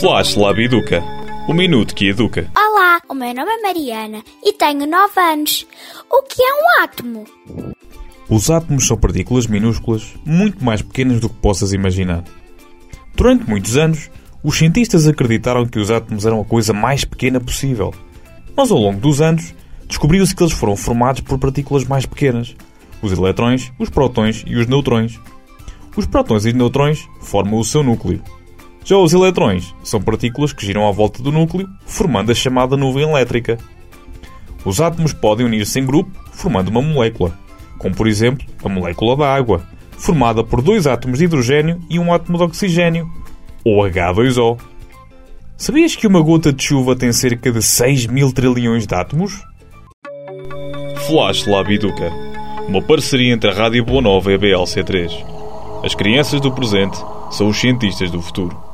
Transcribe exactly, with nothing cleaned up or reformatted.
Flash Lab Educa, o minuto que educa. Olá, o meu nome é Mariana e tenho nove anos. O que é um átomo? Os átomos são partículas minúsculas, muito mais pequenas do que possas imaginar. Durante muitos anos, os cientistas acreditaram que os átomos eram a coisa mais pequena possível. Mas ao longo dos anos, descobriu-se que eles foram formados por partículas mais pequenas: os eletrões, os prótons e os neutrões. Os prótons e os neutrões formam o seu núcleo. Já os eletrões são partículas que giram à volta do núcleo, formando a chamada nuvem elétrica. Os átomos podem unir-se em grupo, formando uma molécula, como por exemplo a molécula da água, formada por dois átomos de hidrogênio e um átomo de oxigênio, ou agá dois ó. Sabias que uma gota de chuva tem cerca de seis mil trilhões de átomos? Flash Lab Educa, uma parceria entre a Rádio Boa Nova e a B L C três. As crianças do presente são os cientistas do futuro.